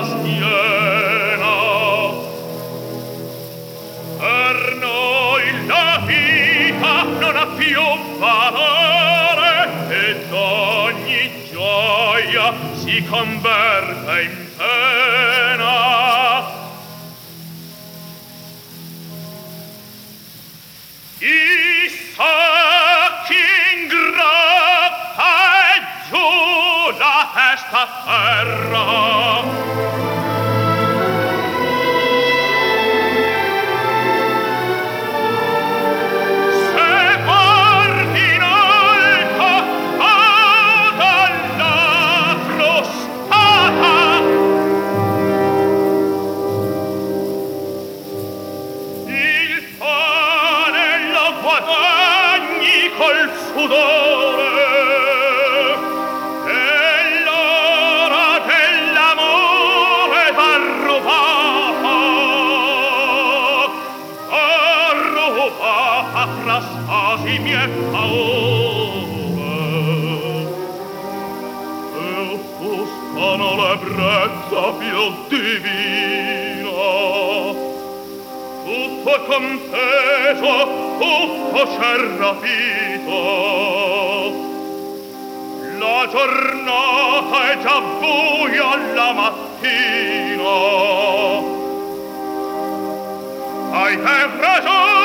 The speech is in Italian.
schiena. Per noi la vita non ha più valore ed ogni gioia si converte in pena. I sacchi in grappa e giù la testa a terra. Se guardi in alto, dalla frustata. Il pane lo guadagni col sudore e l'ora dell'amore va rubata fra spasimi e paure e offuscano l'ebbrezza più divina. Tutto è conteso, tutto c'è rapito. La giornata è già buia alla mattina. Hai te ragione.